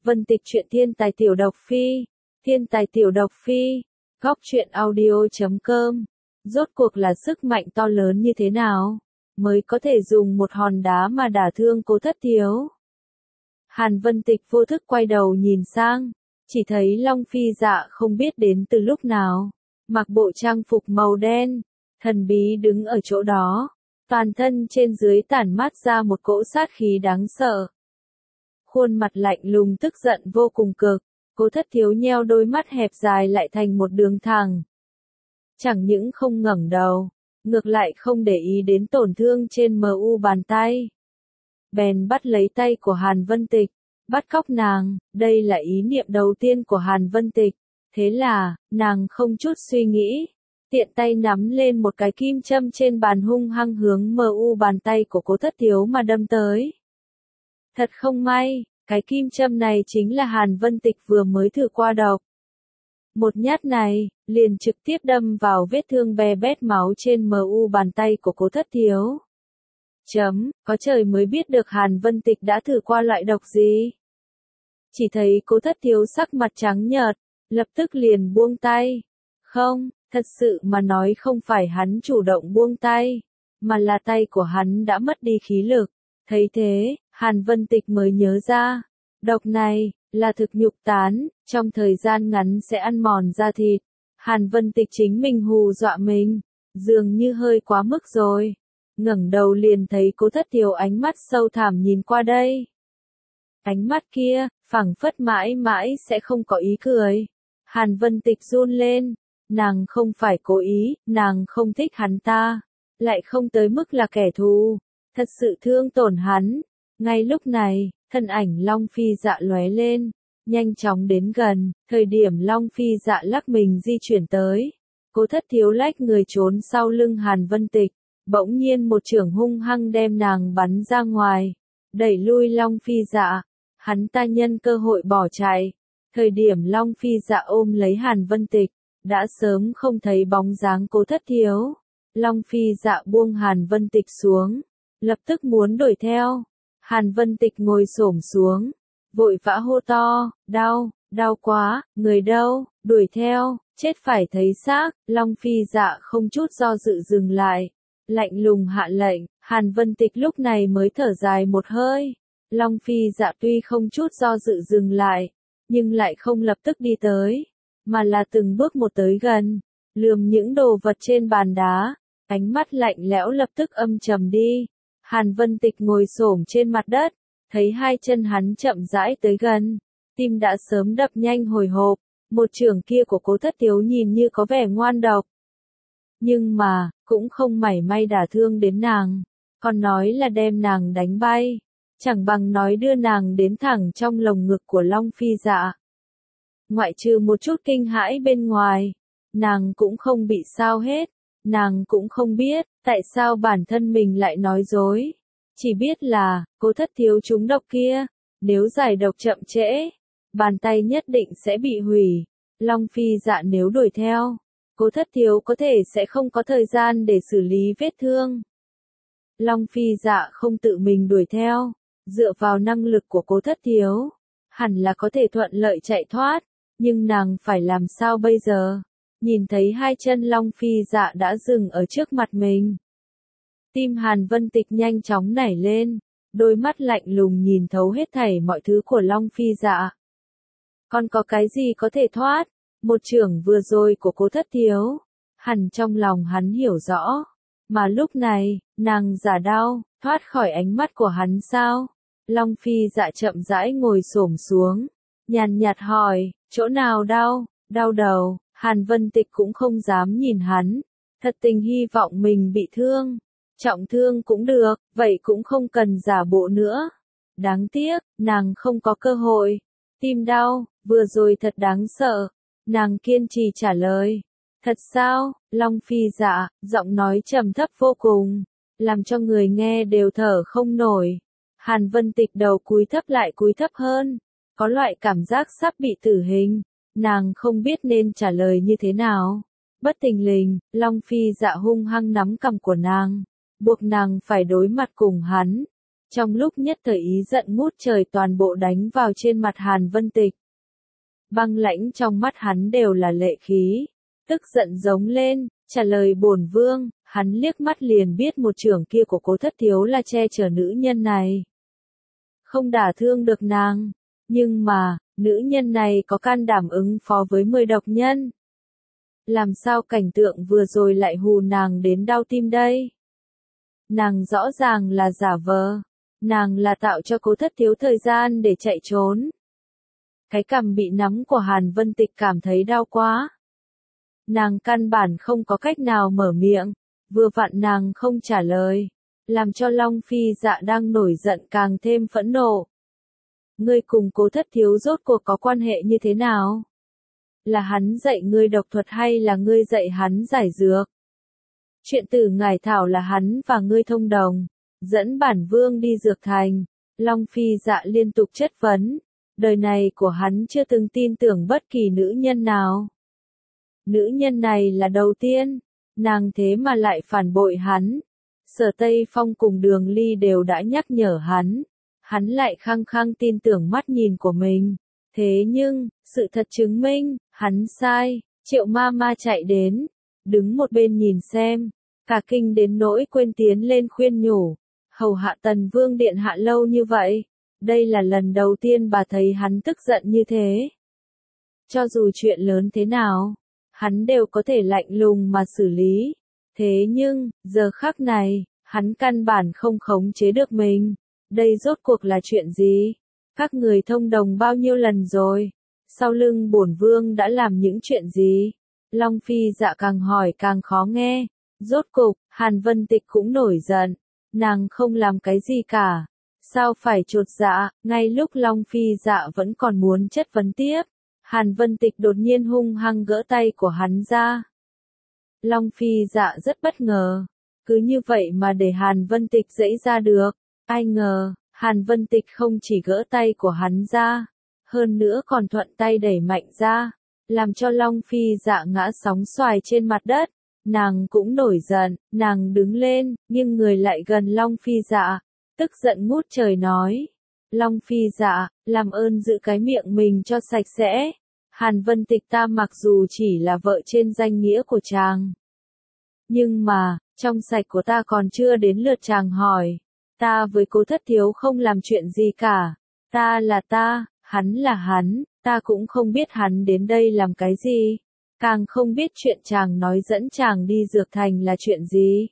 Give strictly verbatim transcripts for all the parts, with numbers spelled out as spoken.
Vân Tịch truyện thiên tài tiểu độc phi, thiên tài tiểu độc phi, góc truyện audio chấm com. Rốt cuộc là sức mạnh to lớn như thế nào, mới có thể dùng một hòn đá mà đả thương Cố Thất Thiếu. Hàn Vân Tịch vô thức quay đầu nhìn sang, chỉ thấy Long Phi Dạ không biết đến từ lúc nào, mặc bộ trang phục màu đen, thần bí đứng ở chỗ đó, toàn thân trên dưới tản mát ra một cỗ sát khí đáng sợ. Khuôn mặt lạnh lùng tức giận vô cùng cực, Cố Thất Thiếu nheo đôi mắt hẹp dài lại thành một đường thẳng. Chẳng những không ngẩng đầu, ngược lại không để ý đến tổn thương trên mờ u bàn tay. Bèn bắt lấy tay của Hàn Vân Tịch, bắt cóc nàng, đây là ý niệm đầu tiên của Hàn Vân Tịch. Thế là, nàng không chút suy nghĩ, tiện tay nắm lên một cái kim châm trên bàn hung hăng hướng mờ u bàn tay của Cố Thất Thiếu mà đâm tới. Thật không may, cái kim châm này chính là Hàn Vân Tịch vừa mới thử qua độc. Một nhát này, liền trực tiếp đâm vào vết thương be bét máu trên mờ u bàn tay của Cố Thất Thiếu. Chấm, có trời mới biết được Hàn Vân Tịch đã thử qua loại độc gì. Chỉ thấy Cố Thất Thiếu sắc mặt trắng nhợt, lập tức liền buông tay. Không, thật sự mà nói không phải hắn chủ động buông tay, mà là tay của hắn đã mất đi khí lực. Thấy thế, Hàn Vân Tịch mới nhớ ra, độc này, là thực nhục tán, trong thời gian ngắn sẽ ăn mòn da thịt. Hàn Vân Tịch chính mình hù dọa mình, dường như hơi quá mức rồi. Ngẩng đầu liền thấy Cố Thất Thiếu ánh mắt sâu thẳm nhìn qua đây. Ánh mắt kia, phảng phất mãi mãi sẽ không có ý cười. Hàn Vân Tịch run lên, nàng không phải cố ý, nàng không thích hắn ta, lại không tới mức là kẻ thù, thật sự thương tổn hắn. Ngay lúc này, thân ảnh Long Phi Dạ lóe lên, nhanh chóng đến gần, thời điểm Long Phi Dạ lắc mình di chuyển tới. Cố Thất Thiếu lách người trốn sau lưng Hàn Vân Tịch, bỗng nhiên một chưởng hung hăng đem nàng bắn ra ngoài, đẩy lui Long Phi Dạ, hắn ta nhân cơ hội bỏ chạy. Thời điểm Long Phi Dạ ôm lấy Hàn Vân Tịch, đã sớm không thấy bóng dáng Cố Thất Thiếu. Long Phi Dạ buông Hàn Vân Tịch xuống, lập tức muốn đuổi theo. Hàn Vân Tịch ngồi xổm xuống, vội vã hô to, đau, đau quá, người đâu, đuổi theo, chết phải thấy xác. Long Phi Dạ không chút do dự dừng lại, lạnh lùng hạ lệnh. Hàn Vân Tịch lúc này mới thở dài một hơi. Long Phi Dạ tuy không chút do dự dừng lại, nhưng lại không lập tức đi tới, mà là từng bước một tới gần, lườm những đồ vật trên bàn đá, ánh mắt lạnh lẽo lập tức âm trầm đi. Hàn Vân Tịch ngồi xổm trên mặt đất, thấy hai chân hắn chậm rãi tới gần, tim đã sớm đập nhanh hồi hộp. Một chưởng kia của Cố Thất Thiếu nhìn như có vẻ ngoan độc, nhưng mà, cũng không mảy may đả thương đến nàng, còn nói là đem nàng đánh bay, chẳng bằng nói đưa nàng đến thẳng trong lồng ngực của Long Phi Dạ. Ngoại trừ một chút kinh hãi bên ngoài, nàng cũng không bị sao hết, nàng cũng không biết, tại sao bản thân mình lại nói dối. Chỉ biết là, Cố Thất Thiếu trúng độc kia, nếu giải độc chậm trễ, bàn tay nhất định sẽ bị hủy. Long Phi Dạ nếu đuổi theo, Cố Thất Thiếu có thể sẽ không có thời gian để xử lý vết thương. Long Phi Dạ không tự mình đuổi theo, dựa vào năng lực của Cố Thất Thiếu, hẳn là có thể thuận lợi chạy thoát, nhưng nàng phải làm sao bây giờ? Nhìn thấy hai chân Long Phi Dạ đã dừng ở trước mặt mình, tim Hàn Vân Tịch nhanh chóng nảy lên, đôi mắt lạnh lùng nhìn thấu hết thảy mọi thứ của Long Phi Dạ. Còn có cái gì có thể thoát? Một chưởng vừa rồi của Cố Thất Thiếu, hẳn trong lòng hắn hiểu rõ, mà lúc này, nàng giả đau, thoát khỏi ánh mắt của hắn sao? Long Phi Dạ chậm rãi ngồi xổm xuống, nhàn nhạt hỏi, chỗ nào đau? Đau đầu. Hàn Vân Tịch cũng không dám nhìn hắn, thật tình hy vọng mình bị thương, trọng thương cũng được, vậy cũng không cần giả bộ nữa. Đáng tiếc, nàng không có cơ hội. Tim đau, vừa rồi thật đáng sợ. Nàng kiên trì trả lời. Thật sao? Long Phi Dạ, giọng nói trầm thấp vô cùng, làm cho người nghe đều thở không nổi. Hàn Vân Tịch đầu cúi thấp lại cúi thấp hơn, có loại cảm giác sắp bị tử hình. Nàng không biết nên trả lời như thế nào. Bất thình lình, Long Phi Dạ hung hăng nắm cằm của nàng, buộc nàng phải đối mặt cùng hắn. Trong lúc nhất thời ý giận ngút trời toàn bộ đánh vào trên mặt Hàn Vân Tịch. Băng lãnh trong mắt hắn đều là lệ khí, tức giận giống lên, trả lời bổn vương, hắn liếc mắt liền biết một trưởng kia của Cố Thất Thiếu là che chở nữ nhân này. Không đả thương được nàng, nhưng mà, nữ nhân này có can đảm ứng phó với mười độc nhân. Làm sao cảnh tượng vừa rồi lại hù nàng đến đau tim đây? Nàng rõ ràng là giả vờ, nàng là tạo cho Cố Thất Thiếu thời gian để chạy trốn. Cái cằm bị nắm của Hàn Vân Tịch cảm thấy đau quá. Nàng căn bản không có cách nào mở miệng, vừa vặn nàng không trả lời, làm cho Long Phi Dạ đang nổi giận càng thêm phẫn nộ. Ngươi cùng Cố Thất Thiếu rốt cuộc có quan hệ như thế nào? Là hắn dạy ngươi độc thuật hay là ngươi dạy hắn giải dược? Chuyện từ ngải thảo là hắn và ngươi thông đồng, dẫn bản vương đi dược thành. Long Phi Dạ liên tục chất vấn, đời này của hắn chưa từng tin tưởng bất kỳ nữ nhân nào. Nữ nhân này là đầu tiên, nàng thế mà lại phản bội hắn. Sở Tây Phong cùng Đường Ly đều đã nhắc nhở hắn, hắn lại khăng khăng tin tưởng mắt nhìn của mình. Thế nhưng, sự thật chứng minh, hắn sai. Triệu ma ma chạy đến, đứng một bên nhìn xem, cả kinh đến nỗi quên tiến lên khuyên nhủ, hầu hạ Tần Vương điện hạ lâu như vậy, đây là lần đầu tiên bà thấy hắn tức giận như thế. Cho dù chuyện lớn thế nào, hắn đều có thể lạnh lùng mà xử lý. Thế nhưng, giờ khắc này, hắn căn bản không khống chế được mình. Đây rốt cuộc là chuyện gì? Các người thông đồng bao nhiêu lần rồi? Sau lưng bổn vương đã làm những chuyện gì? Long Phi Dạ càng hỏi càng khó nghe. Rốt cục, Hàn Vân Tịch cũng nổi giận. Nàng không làm cái gì cả. Sao phải chột dạ? Ngay lúc Long Phi Dạ vẫn còn muốn chất vấn tiếp, Hàn Vân Tịch đột nhiên hung hăng gỡ tay của hắn ra. Long Phi Dạ rất bất ngờ. Cứ như vậy mà để Hàn Vân Tịch dẫy ra được. Ai ngờ, Hàn Vân Tịch không chỉ gỡ tay của hắn ra, hơn nữa còn thuận tay đẩy mạnh ra, làm cho Long Phi Dạ ngã sóng xoài trên mặt đất. Nàng cũng nổi giận, nàng đứng lên, nhưng người lại gần Long Phi Dạ, tức giận ngút trời nói. Long Phi Dạ, làm ơn giữ cái miệng mình cho sạch sẽ. Hàn Vân Tịch ta mặc dù chỉ là vợ trên danh nghĩa của chàng, nhưng mà, trong sạch của ta còn chưa đến lượt chàng hỏi. Ta với Cố Thất Thiếu không làm chuyện gì cả. Ta là ta, hắn là hắn, ta cũng không biết hắn đến đây làm cái gì. Càng không biết chuyện chàng nói dẫn chàng đi dược thành là chuyện gì.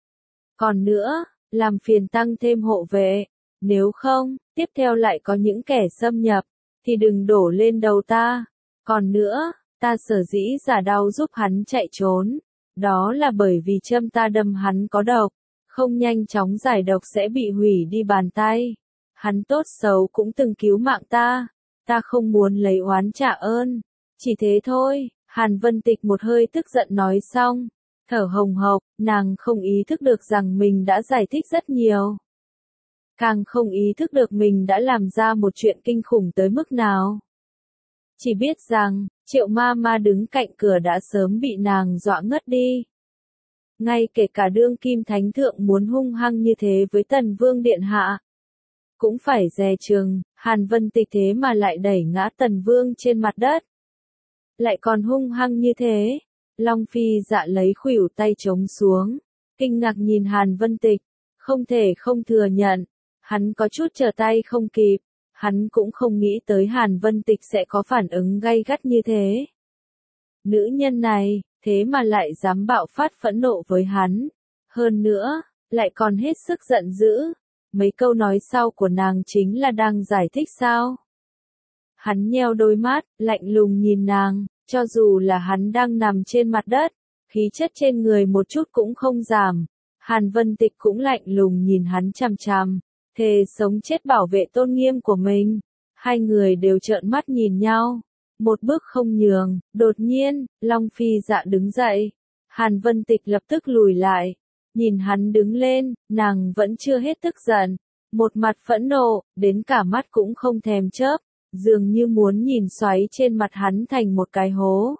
Còn nữa, làm phiền tăng thêm hộ vệ. Nếu không, tiếp theo lại có những kẻ xâm nhập, thì đừng đổ lên đầu ta. Còn nữa, ta sở dĩ giả đau giúp hắn chạy trốn. Đó là bởi vì châm ta đâm hắn có độc. Không nhanh chóng giải độc sẽ bị hủy đi bàn tay. Hắn tốt xấu cũng từng cứu mạng ta. Ta không muốn lấy oán trả ơn. Chỉ thế thôi. Hàn Vân Tịch một hơi tức giận nói xong. Thở hồng hộc, nàng không ý thức được rằng mình đã giải thích rất nhiều. Càng không ý thức được mình đã làm ra một chuyện kinh khủng tới mức nào. Chỉ biết rằng, Triệu ma ma đứng cạnh cửa đã sớm bị nàng dọa ngất đi. Ngay kể cả đương kim thánh thượng muốn hung hăng như thế với Tần Vương điện hạ, cũng phải dè chừng. Hàn Vân Tịch thế mà lại đẩy ngã Tần Vương trên mặt đất. Lại còn hung hăng như thế. Long Phi Dạ lấy khuỷu tay trống xuống, kinh ngạc nhìn Hàn Vân Tịch, không thể không thừa nhận, hắn có chút trở tay không kịp. Hắn cũng không nghĩ tới Hàn Vân Tịch sẽ có phản ứng gay gắt như thế. Nữ nhân này, thế mà lại dám bạo phát phẫn nộ với hắn. Hơn nữa, lại còn hết sức giận dữ. Mấy câu nói sau của nàng chính là đang giải thích sao? Hắn nheo đôi mắt, lạnh lùng nhìn nàng, cho dù là hắn đang nằm trên mặt đất, khí chất trên người một chút cũng không giảm. Hàn Vân Tịch cũng lạnh lùng nhìn hắn chằm chằm, thề sống chết bảo vệ tôn nghiêm của mình. Hai người đều trợn mắt nhìn nhau, một bước không nhường. Đột nhiên, Long Phi Dạ đứng dậy. Hàn Vân Tịch lập tức lùi lại, nhìn hắn đứng lên, nàng vẫn chưa hết tức giận, một mặt phẫn nộ, đến cả mắt cũng không thèm chớp, dường như muốn nhìn xoáy trên mặt hắn thành một cái hố.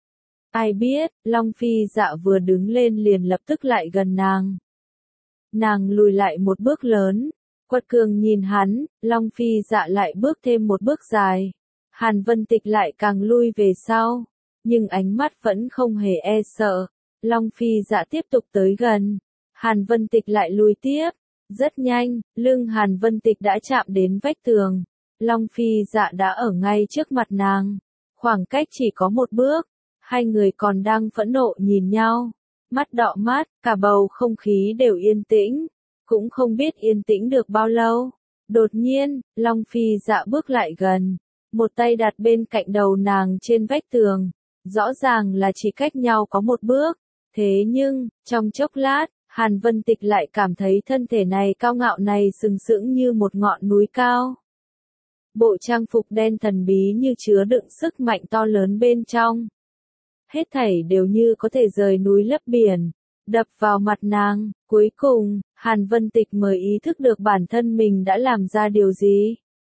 Ai biết, Long Phi Dạ vừa đứng lên liền lập tức lại gần nàng. Nàng lùi lại một bước lớn, Quật cường nhìn hắn, Long Phi Dạ lại bước thêm một bước dài. Hàn Vân Tịch lại càng lui về sau, nhưng ánh mắt vẫn không hề e sợ. Long Phi Dạ tiếp tục tới gần, Hàn Vân Tịch lại lùi tiếp. Rất nhanh, lưng Hàn Vân Tịch đã chạm đến vách tường. Long Phi Dạ đã ở ngay trước mặt nàng. Khoảng cách chỉ có một bước, hai người còn đang phẫn nộ nhìn nhau. Mắt đọ mắt, cả bầu không khí đều yên tĩnh. Cũng không biết yên tĩnh được bao lâu. Đột nhiên, Long Phi Dạ bước lại gần. Một tay đặt bên cạnh đầu nàng trên vách tường. Rõ ràng là chỉ cách nhau có một bước. Thế nhưng, trong chốc lát, Hàn Vân Tịch lại cảm thấy thân thể này cao ngạo này sừng sững như một ngọn núi cao. Bộ trang phục đen thần bí như chứa đựng sức mạnh to lớn bên trong. Hết thảy đều như có thể rời núi lấp biển, đập vào mặt nàng. Cuối cùng, Hàn Vân Tịch mới ý thức được bản thân mình đã làm ra điều gì.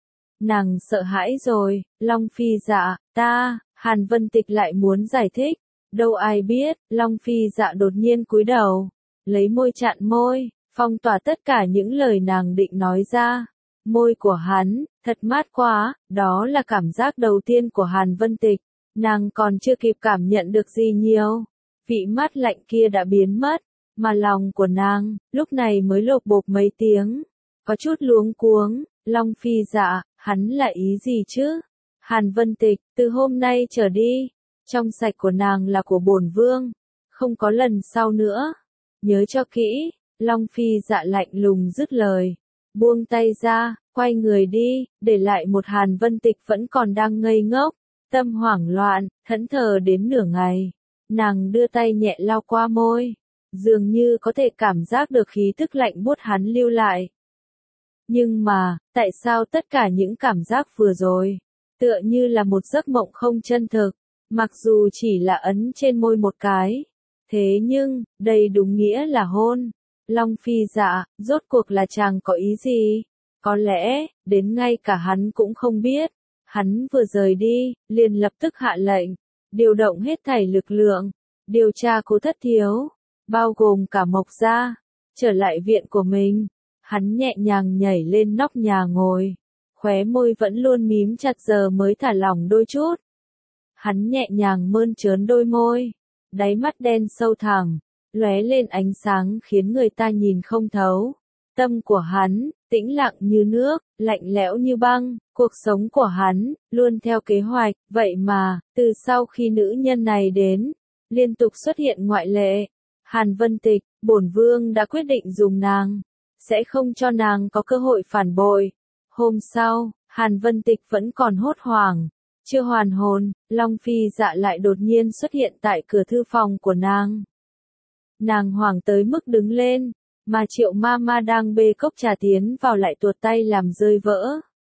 Nàng sợ hãi rồi, Long Phi Dạ, ta, Hàn Vân Tịch lại muốn giải thích. Đâu ai biết, Long Phi Dạ đột nhiên cúi đầu, lấy môi chặn môi, phong tỏa tất cả những lời nàng định nói ra. Môi của hắn, thật mát quá, đó là cảm giác đầu tiên của Hàn Vân Tịch. Nàng còn chưa kịp cảm nhận được gì nhiều. Vị mát lạnh kia đã biến mất, mà lòng của nàng, lúc này mới lột bột mấy tiếng. Có chút luống cuống, Long Phi Dạ, hắn là ý gì chứ? Hàn Vân Tịch, từ hôm nay trở đi, trong sạch của nàng là của bổn vương, không có lần sau nữa. Nhớ cho kỹ, Long Phi Dạ lạnh lùng dứt lời. Buông tay ra, quay người đi, để lại một Hàn Vân Tịch vẫn còn đang ngây ngốc, tâm hoảng loạn, thẫn thờ đến nửa ngày. Nàng đưa tay nhẹ lau qua môi, dường như có thể cảm giác được khí tức lạnh buốt hắn lưu lại. Nhưng mà, tại sao tất cả những cảm giác vừa rồi, tựa như là một giấc mộng không chân thực, mặc dù chỉ là ấn trên môi một cái. Thế nhưng, đây đúng nghĩa là hôn. Long Phi Dạ, rốt cuộc là chàng có ý gì? Có lẽ, đến ngay cả hắn cũng không biết. Hắn vừa rời đi, liền lập tức hạ lệnh, điều động hết thảy lực lượng, điều tra Cố Thất Thiếu, bao gồm cả Mộc Gia, trở lại viện của mình. Hắn nhẹ nhàng nhảy lên nóc nhà ngồi, khóe môi vẫn luôn mím chặt giờ mới thả lỏng đôi chút. Hắn nhẹ nhàng mơn trớn đôi môi, đáy mắt đen sâu thẳm, lóe lên ánh sáng khiến người ta nhìn không thấu. Tâm của hắn, tĩnh lặng như nước, lạnh lẽo như băng, cuộc sống của hắn, luôn theo kế hoạch, vậy mà, từ sau khi nữ nhân này đến, liên tục xuất hiện ngoại lệ. Hàn Vân Tịch, bổn vương đã quyết định dùng nàng, sẽ không cho nàng có cơ hội phản bội. Hôm sau, Hàn Vân Tịch vẫn còn hốt hoảng, chưa hoàn hồn, Long Phi Dạ lại đột nhiên xuất hiện tại cửa thư phòng của nàng. Nàng hoảng tới mức đứng lên, mà Triệu Ma Ma đang bê cốc trà tiến vào lại tuột tay làm rơi vỡ.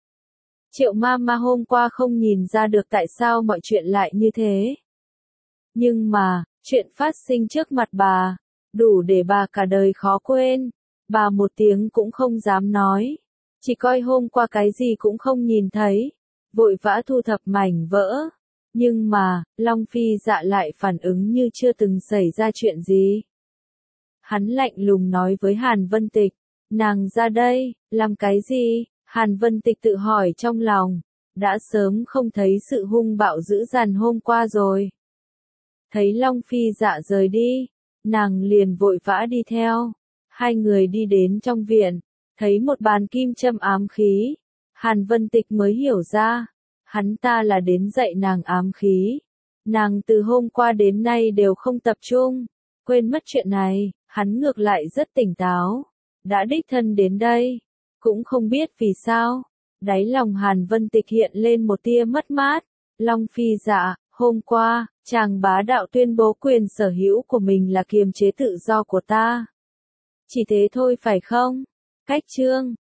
Triệu Ma Ma hôm qua không nhìn ra được tại sao mọi chuyện lại như thế. Nhưng mà, chuyện phát sinh trước mặt bà, đủ để bà cả đời khó quên. Bà một tiếng cũng không dám nói, chỉ coi hôm qua cái gì cũng không nhìn thấy, vội vã thu thập mảnh vỡ. Nhưng mà, Long Phi Dạ lại phản ứng như chưa từng xảy ra chuyện gì. Hắn lạnh lùng nói với Hàn Vân Tịch, nàng ra đây, làm cái gì? Hàn Vân Tịch tự hỏi trong lòng, đã sớm không thấy sự hung bạo dữ dằn hôm qua rồi. Thấy Long Phi Dạ rời đi, nàng liền vội vã đi theo. Hai người đi đến trong viện, thấy một bàn kim châm ám khí. Hàn Vân Tịch mới hiểu ra, hắn ta là đến dạy nàng ám khí. Nàng từ hôm qua đến nay đều không tập trung, quên mất chuyện này, hắn ngược lại rất tỉnh táo, đã đích thân đến đây, cũng không biết vì sao. Đáy lòng Hàn Vân Tịch hiện lên một tia mất mát. Long Phi Dạ, hôm qua, chàng bá đạo tuyên bố quyền sở hữu của mình là kiềm chế tự do của ta. Chỉ thế thôi phải không? Cách chương